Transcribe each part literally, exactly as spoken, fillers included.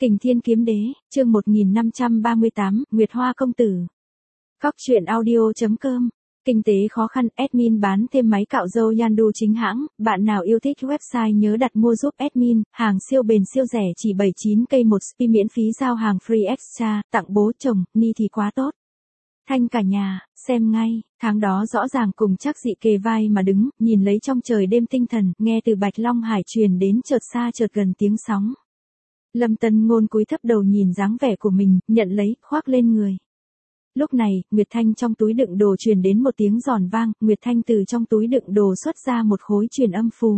Kình Thiên Kiếm Đế, chương một nghìn năm trăm ba mươi tám, Nguyệt Hoa Công Tử. Cóc truyện audio chấm com. Kinh tế khó khăn, admin bán thêm máy cạo râu Yandu chính hãng, bạn nào yêu thích website nhớ đặt mua giúp admin, hàng siêu bền siêu rẻ chỉ bảy mươi chín k một spi miễn phí giao hàng free extra, tặng bố chồng, ni thì quá tốt. Thanh cả nhà, xem ngay, tháng đó rõ ràng cùng Trác Dị kề vai mà đứng, nhìn lấy trong trời đêm tinh thần, nghe từ Bạch Long Hải truyền đến chợt xa chợt gần tiếng sóng. Lâm Tân Ngôn cúi thấp đầu nhìn dáng vẻ của mình, nhận lấy, khoác lên người. Lúc này, Nguyệt Thanh trong túi đựng đồ truyền đến một tiếng giòn vang, Nguyệt Thanh từ trong túi đựng đồ xuất ra một khối truyền âm phù.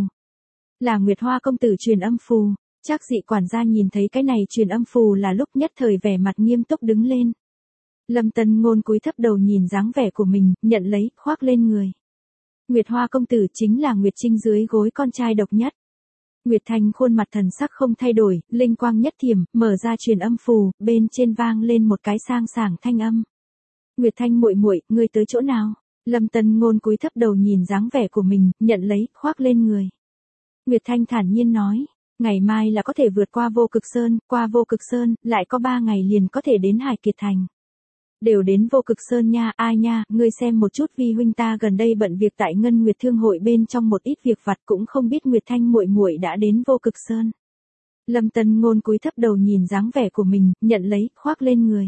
Là Nguyệt Hoa Công Tử truyền âm phù. Trác Dị quản gia nhìn thấy cái này truyền âm phù là lúc nhất thời vẻ mặt nghiêm túc đứng lên. Lâm Tân Ngôn cúi thấp đầu nhìn dáng vẻ của mình, nhận lấy, khoác lên người. Nguyệt Hoa Công Tử chính là Nguyệt Trinh dưới gối con trai độc nhất. Nguyệt Thanh khuôn mặt thần sắc không thay đổi, linh quang nhất thiểm, mở ra truyền âm phù, bên trên vang lên một cái sang sảng thanh âm. Nguyệt Thanh muội muội, ngươi tới chỗ nào? Lâm Tân Ngôn cúi thấp đầu nhìn dáng vẻ của mình, nhận lấy, khoác lên người. Nguyệt Thanh thản nhiên nói, ngày mai là có thể vượt qua Vô Cực Sơn, qua Vô Cực Sơn, lại có ba ngày liền có thể đến Hải Kiệt Thành. Đều đến Vô Cực Sơn nha, ai nha, ngươi xem một chút vi huynh ta gần đây bận việc tại Ngân Nguyệt Thương hội bên trong một ít việc vặt cũng không biết Nguyệt Thanh muội muội đã đến Vô Cực Sơn. Lâm Tân Ngôn cúi thấp đầu nhìn dáng vẻ của mình, nhận lấy, khoác lên người.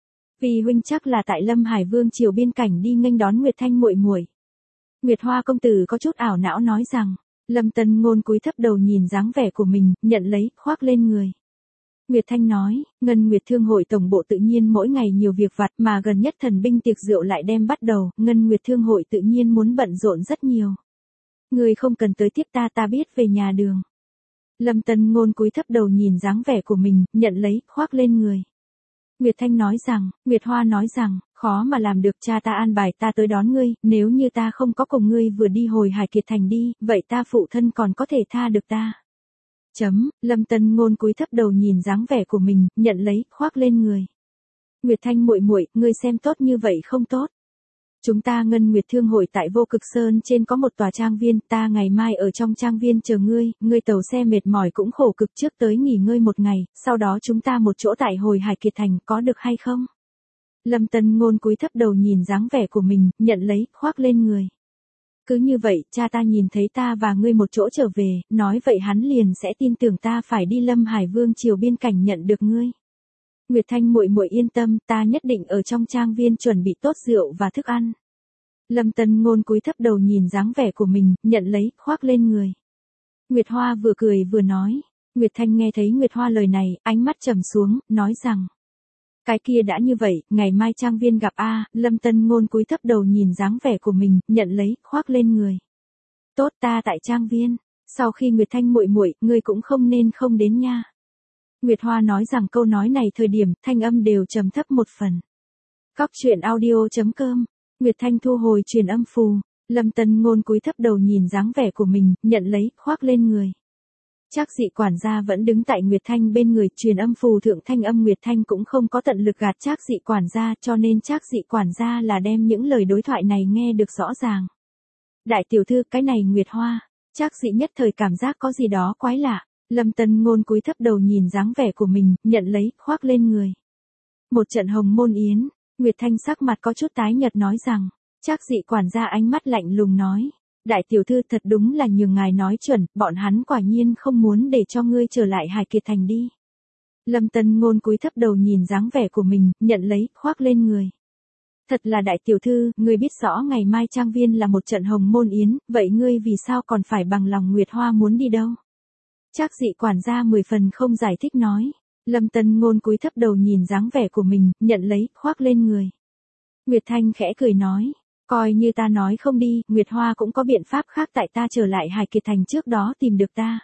Vi huynh chắc là tại Lâm Hải Vương triều biên cảnh đi nghênh đón Nguyệt Thanh muội muội. Nguyệt Hoa Công Tử có chút ảo não nói rằng. Lâm Tân Ngôn cúi thấp đầu nhìn dáng vẻ của mình, nhận lấy, khoác lên người. Nguyệt Thanh nói, Ngân Nguyệt Thương hội tổng bộ tự nhiên mỗi ngày nhiều việc vặt mà gần nhất thần binh tiệc rượu lại đem bắt đầu, Ngân Nguyệt Thương hội tự nhiên muốn bận rộn rất nhiều. Người không cần tới tiếp ta ta biết về nhà đường. Lâm Tân Ngôn cúi thấp đầu nhìn dáng vẻ của mình, nhận lấy, khoác lên người. Nguyệt Thanh nói rằng, Nguyệt Hoa nói rằng, khó mà làm được cha ta an bài ta tới đón ngươi, nếu như ta không có cùng ngươi vừa đi hồi Hải Kiệt Thành đi, vậy ta phụ thân còn có thể tha được ta. Chấm, Lâm Tân Ngôn cúi thấp đầu nhìn dáng vẻ của mình, nhận lấy, khoác lên người. Nguyệt Thanh muội muội, ngươi xem tốt như vậy không tốt. Chúng ta Ngân Nguyệt Thương hội tại Vô Cực Sơn trên có một tòa trang viên, ta ngày mai ở trong trang viên chờ ngươi, ngươi tàu xe mệt mỏi cũng khổ cực trước tới nghỉ ngơi một ngày, sau đó chúng ta một chỗ tại hồi Hải Kiệt Thành, có được hay không? Lâm Tân Ngôn cúi thấp đầu nhìn dáng vẻ của mình, nhận lấy, khoác lên người. Cứ như vậy, cha ta nhìn thấy ta và ngươi một chỗ trở về, nói vậy hắn liền sẽ tin tưởng ta phải đi Lâm Hải Vương triều biên cảnh nhận được ngươi. Nguyệt Thanh muội muội yên tâm, ta nhất định ở trong trang viên chuẩn bị tốt rượu và thức ăn. Lâm Tân Ngôn cúi thấp đầu nhìn dáng vẻ của mình, nhận lấy, khoác lên người. Nguyệt Hoa vừa cười vừa nói. Nguyệt Thanh nghe thấy Nguyệt Hoa lời này, ánh mắt trầm xuống, nói rằng. Cái kia đã như vậy, ngày mai trang viên gặp a. Lâm Tân Ngôn cúi thấp đầu nhìn dáng vẻ của mình, nhận lấy, khoác lên người. Tốt, ta tại trang viên. Sau khi Nguyệt Thanh muội muội, ngươi cũng không nên không đến nha. Nguyệt Hoa nói rằng câu nói này thời điểm, thanh âm đều trầm thấp một phần. Cóc truyện audio chấm com. Nguyệt Thanh thu hồi truyền âm phù. Lâm Tân Ngôn cúi thấp đầu nhìn dáng vẻ của mình, nhận lấy, khoác lên người. Trác Dị quản gia vẫn đứng tại Nguyệt Thanh bên người, truyền âm phù thượng thanh âm Nguyệt Thanh cũng không có tận lực gạt Trác Dị quản gia, cho nên Trác Dị quản gia là đem những lời đối thoại này nghe được rõ ràng. Đại tiểu thư, cái này Nguyệt Hoa. Trác Dị nhất thời cảm giác có gì đó quái lạ. Lâm Tân Ngôn cúi thấp đầu nhìn dáng vẻ của mình, nhận lấy, khoác lên người. Một trận hồng môn yến, Nguyệt Thanh sắc mặt có chút tái nhợt nói rằng, Trác Dị quản gia ánh mắt lạnh lùng nói, đại tiểu thư thật đúng là nhường ngài nói chuẩn, bọn hắn quả nhiên không muốn để cho ngươi trở lại Hải Kiệt Thành đi. Lâm Tân Ngôn cúi thấp đầu nhìn dáng vẻ của mình, nhận lấy, khoác lên người. Thật là đại tiểu thư, ngươi biết rõ ngày mai trang viên là một trận hồng môn yến, vậy ngươi vì sao còn phải bằng lòng Nguyệt Hoa muốn đi đâu? Trác Dị quản gia mười phần không giải thích nói. Lâm Tân Ngôn cúi thấp đầu nhìn dáng vẻ của mình, nhận lấy, khoác lên người. Nguyệt Thanh khẽ cười nói, coi như ta nói không đi, Nguyệt Hoa cũng có biện pháp khác tại ta trở lại Hải Kiệt Thành trước đó tìm được ta.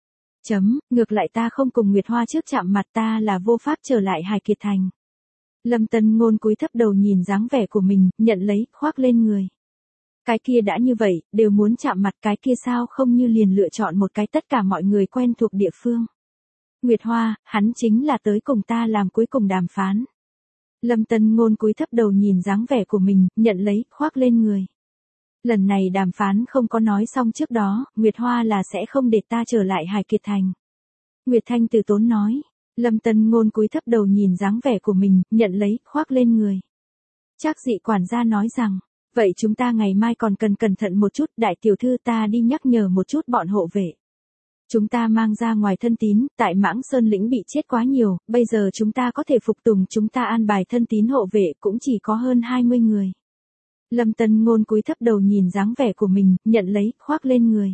Chấm, ngược lại ta không cùng Nguyệt Hoa trước chạm mặt ta là vô pháp trở lại Hải Kiệt Thành. Lâm Tân Ngôn cúi thấp đầu nhìn dáng vẻ của mình, nhận lấy, khoác lên người. Cái kia đã như vậy, đều muốn chạm mặt cái kia sao không như liền lựa chọn một cái tất cả mọi người quen thuộc địa phương. Nguyệt Hoa, hắn chính là tới cùng ta làm cuối cùng đàm phán. Lâm Tân Ngôn cúi thấp đầu nhìn dáng vẻ của mình, nhận lấy, khoác lên người. Lần này đàm phán không có nói xong trước đó, Nguyệt Hoa là sẽ không để ta trở lại Hải Kiệt Thành. Nguyệt Thanh từ tốn nói. Lâm Tân Ngôn cúi thấp đầu nhìn dáng vẻ của mình, nhận lấy, khoác lên người. Trác Dị quản gia nói rằng, vậy chúng ta ngày mai còn cần cẩn thận một chút, đại tiểu thư ta đi nhắc nhở một chút bọn hộ vệ. Chúng ta mang ra ngoài thân tín, tại Mãng Sơn lĩnh bị chết quá nhiều, bây giờ chúng ta có thể phục tùng chúng ta an bài thân tín hộ vệ cũng chỉ có hơn hai mươi người. Lâm Tân Ngôn cúi thấp đầu nhìn dáng vẻ của mình, nhận lấy, khoác lên người.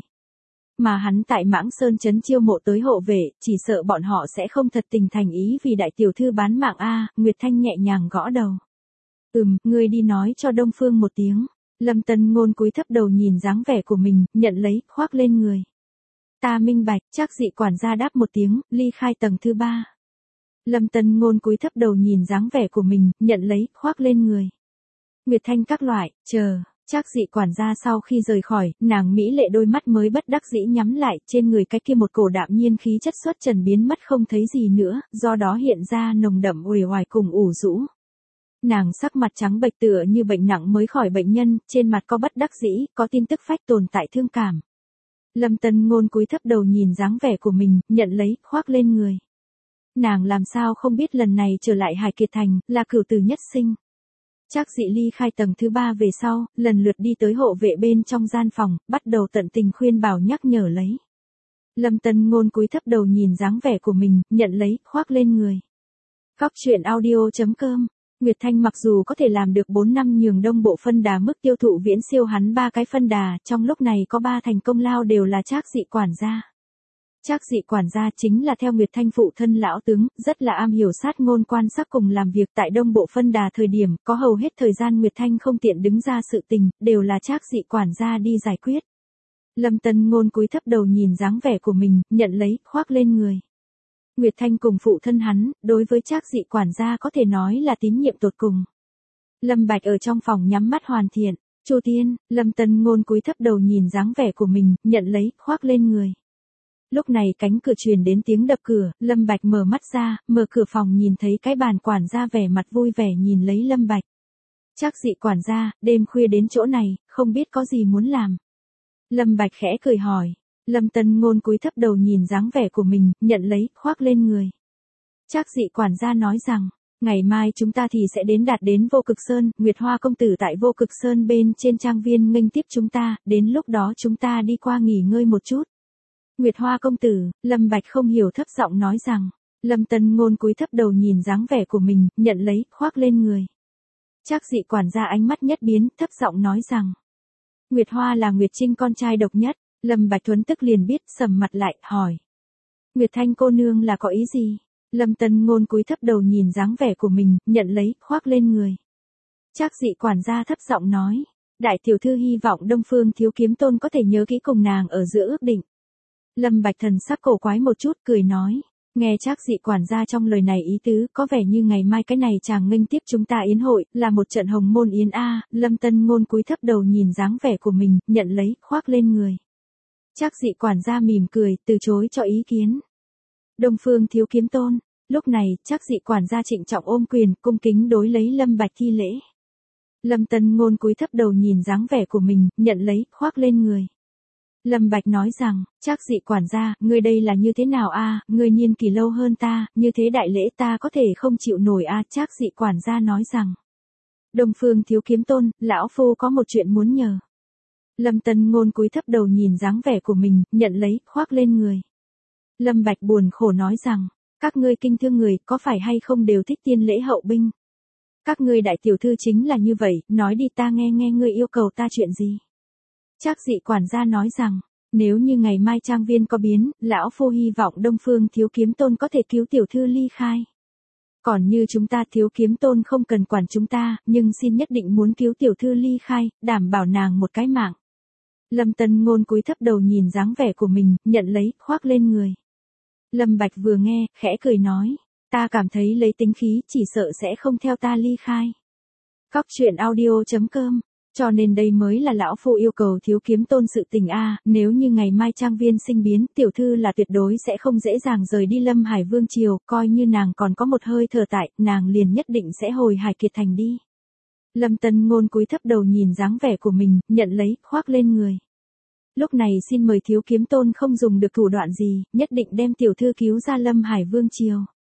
Mà hắn tại Mãng Sơn trấn chiêu mộ tới hộ vệ, chỉ sợ bọn họ sẽ không thật tình thành ý vì đại tiểu thư bán mạng a. Nguyệt Thanh nhẹ nhàng gõ đầu. Ừm, ngươi đi nói cho Đông Phương một tiếng. Lâm Tân Ngôn cúi thấp đầu nhìn dáng vẻ của mình, nhận lấy, khoác lên người. Ta minh bạch, Trác Dị quản gia đáp một tiếng, ly khai tầng thứ ba. Lâm Tân Ngôn cúi thấp đầu nhìn dáng vẻ của mình, nhận lấy, khoác lên người. Nguyệt Thanh các loại, chờ. Trác Dị quản gia sau khi rời khỏi, nàng mỹ lệ đôi mắt mới bất đắc dĩ nhắm lại, trên người cái kia một cổ đạm nhiên khí chất xuất trần biến mất không thấy gì nữa, do đó hiện ra nồng đậm uể oải cùng ủ rũ. Nàng sắc mặt trắng bệch tựa như bệnh nặng mới khỏi bệnh nhân, trên mặt có bất đắc dĩ, có tin tức phách tồn tại thương cảm. Lâm Tân Ngôn cúi thấp đầu nhìn dáng vẻ của mình, nhận lấy, khoác lên người. Nàng làm sao không biết lần này trở lại Hải Kiệt Thành, là cửu tử nhất sinh. Trác Dị ly khai tầng thứ ba về sau, lần lượt đi tới hộ vệ bên trong gian phòng, bắt đầu tận tình khuyên bảo nhắc nhở lấy. Lâm Tân Ngôn cúi thấp đầu nhìn dáng vẻ của mình, nhận lấy, khoác lên người. Cóc truyện audio chấm com. Nguyệt Thanh mặc dù có thể làm được bốn năm nhường đông bộ phân đà mức tiêu thụ viễn siêu hắn ba cái phân đà, trong lúc này có ba thành công lao đều là Trác Dị quản gia. Trác Dị quản gia chính là theo Nguyệt Thanh phụ thân lão tướng, rất là am hiểu sát ngôn quan sát cùng làm việc tại đông bộ phân đà thời điểm, có hầu hết thời gian Nguyệt Thanh không tiện đứng ra sự tình, đều là Trác Dị quản gia đi giải quyết. Lâm Tân Ngôn cúi thấp đầu nhìn dáng vẻ của mình, nhận lấy, khoác lên người. Nguyệt Thanh cùng phụ thân hắn, đối với Trác Dị quản gia có thể nói là tín nhiệm tột cùng. Lâm Bạch ở trong phòng nhắm mắt hoàn thiện, Chu Tiên, Lâm Tân Ngôn cúi thấp đầu nhìn dáng vẻ của mình, nhận lấy, khoác lên người. Lúc này cánh cửa truyền đến tiếng đập cửa, Lâm Bạch mở mắt ra, mở cửa phòng nhìn thấy cái bàn quản gia vẻ mặt vui vẻ nhìn lấy Lâm Bạch. Trác Dị quản gia, đêm khuya đến chỗ này, không biết có gì muốn làm. Lâm Bạch khẽ cười hỏi. Lâm Tân Ngôn cúi thấp đầu nhìn dáng vẻ của mình, nhận lấy, khoác lên người. Trác Dị quản gia nói rằng, ngày mai chúng ta thì sẽ đến đạt đến Vô Cực Sơn, Nguyệt Hoa công tử tại Vô Cực Sơn bên trên trang viên nghênh tiếp chúng ta, đến lúc đó chúng ta đi qua nghỉ ngơi một chút. Nguyệt Hoa công tử, Lâm Bạch không hiểu thấp giọng nói rằng. Lâm Tân Ngôn cúi thấp đầu nhìn dáng vẻ của mình, nhận lấy, khoác lên người. Trác Dị quản gia ánh mắt nhất biến, thấp giọng nói rằng. Nguyệt Hoa là Nguyệt Trinh con trai độc nhất. Lâm Bạch Thuấn tức liền biết, sầm mặt lại, hỏi. Nguyệt Thanh cô nương là có ý gì? Lâm Tân Ngôn cúi thấp đầu nhìn dáng vẻ của mình, nhận lấy, khoác lên người. Trác Dị quản gia thấp giọng nói. Đại tiểu thư hy vọng Đông Phương Thiếu Kiếm Tôn có thể nhớ kỹ cùng nàng ở giữa ước định. Lâm Bạch thần sắc cổ quái một chút, cười nói. Nghe Trác Dị quản gia trong lời này ý tứ, có vẻ như ngày mai cái này chàng nghênh tiếp chúng ta yến hội, là một trận hồng môn yến a. Lâm Tân Ngôn cúi thấp đầu nhìn dáng vẻ của mình, nhận lấy, khoác lên người. Trác Dị quản gia mỉm cười, từ chối cho ý kiến. Đông Phương Thiếu Kiếm Tôn. Lúc này, Trác Dị quản gia trịnh trọng ôm quyền, cung kính đối lấy Lâm Bạch thi lễ. Lâm Tân Ngôn cúi thấp đầu nhìn dáng vẻ của mình, nhận lấy, khoác lên người. Lâm Bạch nói rằng, Trác Dị quản gia, ngươi đây là như thế nào a? Ngươi niên kỷ lâu hơn ta, như thế đại lễ ta có thể không chịu nổi a? Trác Dị quản gia nói rằng. Đông Phương Thiếu Kiếm Tôn, lão phu có một chuyện muốn nhờ. Lâm Tân Ngôn cúi thấp đầu nhìn dáng vẻ của mình, nhận lấy, khoác lên người. Lâm Bạch buồn khổ nói rằng, các ngươi kinh thương người, có phải hay không đều thích tiên lễ hậu binh? Các ngươi đại tiểu thư chính là như vậy, nói đi ta nghe nghe ngươi yêu cầu ta chuyện gì? Trác Dị quản gia nói rằng, nếu như ngày mai trang viên có biến, lão phu hy vọng Đông Phương Thiếu Kiếm Tôn có thể cứu tiểu thư ly khai. Còn như chúng ta Thiếu Kiếm Tôn không cần quản chúng ta, nhưng xin nhất định muốn cứu tiểu thư ly khai, đảm bảo nàng một cái mạng. Lâm Tân Ngôn cúi thấp đầu nhìn dáng vẻ của mình, nhận lấy, khoác lên người. Lâm Bạch vừa nghe, khẽ cười nói, ta cảm thấy lấy tính khí chỉ sợ sẽ không theo ta ly khai. Cóc truyện audio chấm com. Cho nên đây mới là lão phu yêu cầu Thiếu Kiếm Tôn sự tình a. Nếu như ngày mai trang viên sinh biến, tiểu thư là tuyệt đối sẽ không dễ dàng rời đi Lâm Hải Vương triều, coi như nàng còn có một hơi thở tại, nàng liền nhất định sẽ hồi Hải Kiệt Thành đi. Lâm Tân Ngôn cúi thấp đầu nhìn dáng vẻ của mình, nhận lấy, khoác lên người. Lúc này xin mời Thiếu Kiếm Tôn không dùng được thủ đoạn gì, nhất định đem tiểu thư cứu ra Lâm Hải Vương triều.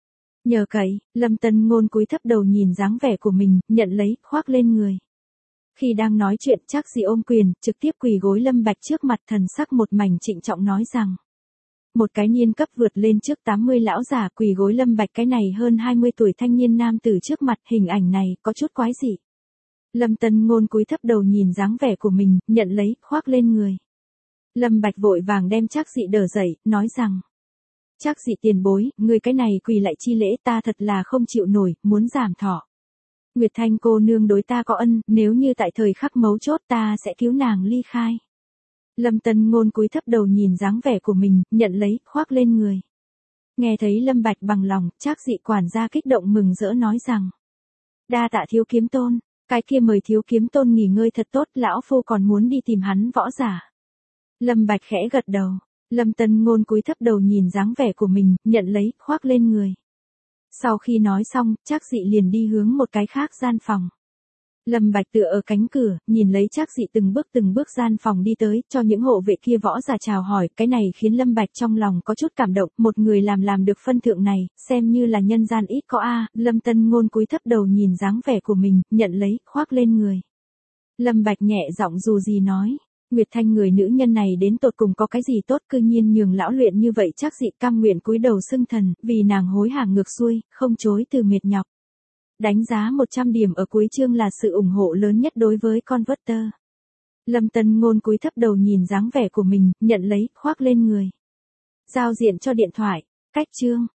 Nhờ cậy, Lâm Tân Ngôn cúi thấp đầu nhìn dáng vẻ của mình, nhận lấy, khoác lên người. Khi đang nói chuyện, Trác Dị ôm quyền, trực tiếp quỳ gối Lâm Bạch trước mặt, thần sắc một mảnh trịnh trọng nói rằng. Một cái niên cấp vượt lên trước tám mươi lão già quỳ gối Lâm Bạch cái này hơn hai mươi tuổi thanh niên nam tử trước mặt, hình ảnh này có chút quái dị. Lâm Tân Ngôn cúi thấp đầu nhìn dáng vẻ của mình, nhận lấy, khoác lên người. Lâm Bạch vội vàng đem Trác Dị đỡ dậy, nói rằng. Trác Dị tiền bối, người cái này quỳ lại chi lễ, ta thật là không chịu nổi, muốn giảm thọ. Nguyệt Thanh cô nương đối ta có ân, nếu như tại thời khắc mấu chốt ta sẽ cứu nàng ly khai. Lâm Tân Ngôn cúi thấp đầu nhìn dáng vẻ của mình, nhận lấy, khoác lên người. Nghe thấy Lâm Bạch bằng lòng, Trác Dị quản gia kích động mừng rỡ nói rằng. Đa tạ thiếu kiếm tôn, cái kia mời thiếu kiếm tôn nghỉ ngơi thật tốt, lão phu còn muốn đi tìm hắn võ giả. Lâm Bạch khẽ gật đầu, Lâm Tân Ngôn cúi thấp đầu nhìn dáng vẻ của mình, nhận lấy, khoác lên người. Sau khi nói xong, Trác Dị liền đi hướng một cái khác gian phòng. Lâm Bạch tựa ở cánh cửa, nhìn lấy Trác Dị từng bước từng bước gian phòng đi tới, cho những hộ vệ kia võ giả chào hỏi, cái này khiến Lâm Bạch trong lòng có chút cảm động, một người làm làm được phân thượng này, xem như là nhân gian ít có a. Lâm Tân Ngôn cúi thấp đầu nhìn dáng vẻ của mình, nhận lấy, khoác lên người. Lâm Bạch nhẹ giọng dù gì nói. Nguyệt Thanh người nữ nhân này đến tột cùng có cái gì tốt, cư nhiên nhường lão luyện như vậy. Trác Dị cam nguyện cúi đầu xưng thần, vì nàng hối hả ngược xuôi, không chối từ mệt nhọc. Đánh giá một trăm điểm ở cuối chương là sự ủng hộ lớn nhất đối với Converter. Lâm Tân Ngôn cúi thấp đầu nhìn dáng vẻ của mình, nhận lấy, khoác lên người. Giao diện cho điện thoại, cách chương.